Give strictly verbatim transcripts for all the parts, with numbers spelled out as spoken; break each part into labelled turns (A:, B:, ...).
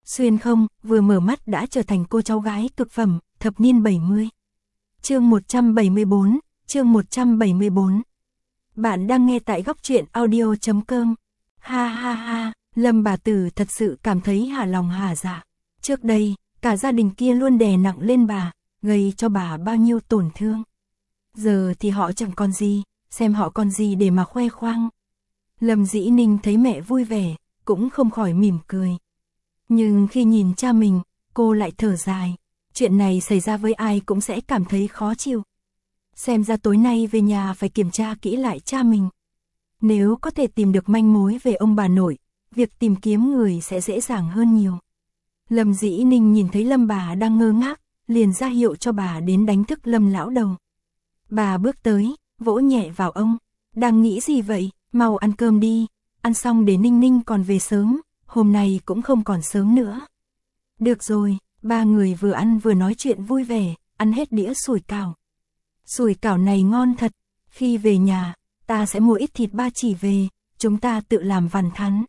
A: Xuyên không, vừa mở mắt đã trở thành cô cháu gái cực phẩm, thập niên bảy mươi. Chương một trăm bảy mươi bốn, chương một trăm bảy mươi bốn. Bạn đang nghe tại góc truyện audio chấm com. Ha ha ha, Lâm bà tử thật sự cảm thấy hả lòng hả dạ. Trước đây, cả gia đình kia luôn đè nặng lên bà, gây cho bà bao nhiêu tổn thương. Giờ thì họ chẳng còn gì, xem họ còn gì để mà khoe khoang. Lâm Dĩ Ninh thấy mẹ vui vẻ, cũng không khỏi mỉm cười. Nhưng khi nhìn cha mình, cô lại thở dài. Chuyện này xảy ra với ai cũng sẽ cảm thấy khó chịu. Xem ra tối nay về nhà phải kiểm tra kỹ lại cha mình. Nếu có thể tìm được manh mối về ông bà nội, việc tìm kiếm người sẽ dễ dàng hơn nhiều. Lâm Dĩ Ninh nhìn thấy Lâm bà đang ngơ ngác, liền ra hiệu cho bà đến đánh thức Lâm lão đầu. Bà bước tới, vỗ nhẹ vào ông. Đang nghĩ gì vậy, mau ăn cơm đi, ăn xong để Ninh Ninh còn về sớm, hôm nay cũng không còn sớm nữa. Được rồi, ba người vừa ăn vừa nói chuyện vui vẻ, ăn hết đĩa sủi cảo. Sủi cảo này ngon thật, khi về nhà, ta sẽ mua ít thịt ba chỉ về, chúng ta tự làm vằn thắn.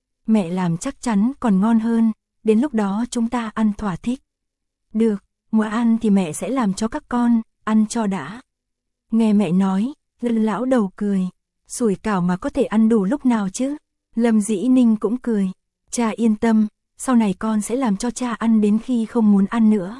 A: Mẹ làm chắc chắn còn ngon hơn, đến lúc đó chúng ta ăn thỏa thích. Được, mua ăn thì mẹ sẽ làm cho các con, ăn cho đã. Nghe mẹ nói, Lâm lão đầu cười, sủi cảo mà có thể ăn đủ lúc nào chứ? Lâm Dĩ Ninh cũng cười, cha yên tâm, sau này con sẽ làm cho cha ăn đến khi không muốn ăn nữa.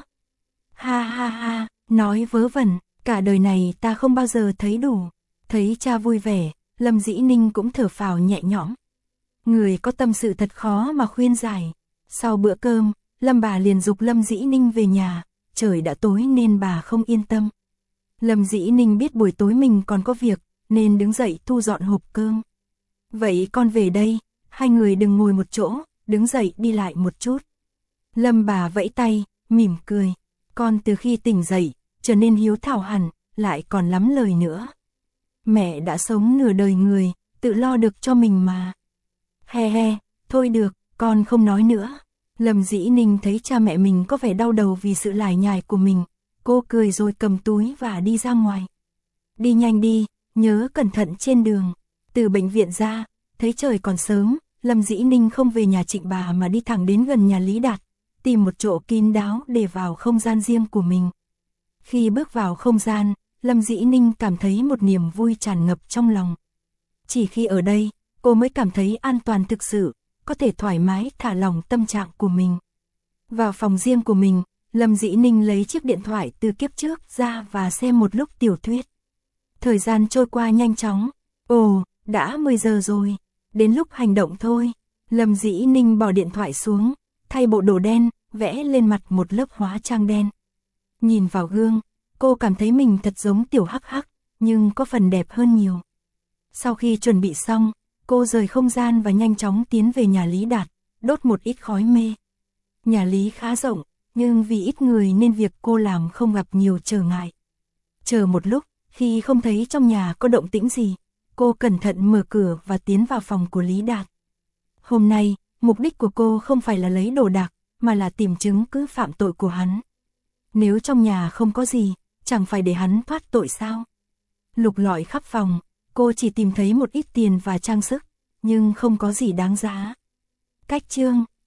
A: Ha ha ha, nói vớ vẩn, cả đời này ta không bao giờ thấy đủ. Thấy cha vui vẻ, Lâm Dĩ Ninh cũng thở phào nhẹ nhõm. Người có tâm sự thật khó mà khuyên giải. Sau bữa cơm, Lâm bà liền giục Lâm Dĩ Ninh về nhà, trời đã tối nên bà không yên tâm. Lâm Dĩ Ninh biết buổi tối mình còn có việc, nên đứng dậy thu dọn hộp cơm. Vậy con về đây, hai người đừng ngồi một chỗ, đứng dậy đi lại một chút. Lâm bà vẫy tay, mỉm cười, con từ khi tỉnh dậy, trở nên hiếu thảo hẳn, lại còn lắm lời nữa. Mẹ đã sống nửa đời người, tự lo được cho mình mà. He he, thôi được, con không nói nữa. Lâm Dĩ Ninh thấy cha mẹ mình có vẻ đau đầu vì sự lải nhải của mình, cô cười rồi cầm túi và đi ra ngoài. Đi nhanh đi, nhớ cẩn thận trên đường. Từ bệnh viện ra, thấy trời còn sớm, Lâm Dĩ Ninh không về nhà Trịnh bà mà đi thẳng đến gần nhà Lý Đạt, tìm một chỗ kín đáo để vào không gian riêng của mình. Khi bước vào không gian, Lâm Dĩ Ninh cảm thấy một niềm vui tràn ngập trong lòng. Chỉ khi ở đây, cô mới cảm thấy an toàn thực sự, có thể thoải mái thả lỏng tâm trạng của mình. Vào phòng riêng của mình, Lâm Dĩ Ninh lấy chiếc điện thoại từ kiếp trước ra và xem một lúc tiểu thuyết. Thời gian trôi qua nhanh chóng. Ồ, đã mười giờ rồi, đến lúc hành động thôi. Lâm Dĩ Ninh bỏ điện thoại xuống, thay bộ đồ đen, vẽ lên mặt một lớp hóa trang đen. Nhìn vào gương, cô cảm thấy mình thật giống tiểu hắc hắc, nhưng có phần đẹp hơn nhiều. Sau khi chuẩn bị xong, cô rời không gian và nhanh chóng tiến về nhà Lý Đạt, đốt một ít khói mê. Nhà Lý khá rộng, nhưng vì ít người nên việc cô làm không gặp nhiều trở ngại. Chờ một lúc, khi không thấy trong nhà có động tĩnh gì, cô cẩn thận mở cửa và tiến vào phòng của Lý Đạt. Hôm nay, mục đích của cô không phải là lấy đồ đạc, mà là tìm chứng cứ phạm tội của hắn. Nếu trong nhà không có gì, chẳng phải để hắn thoát tội sao? Lục lọi khắp phòng, cô chỉ tìm thấy một ít tiền và trang sức, nhưng không có gì đáng giá. Cách chương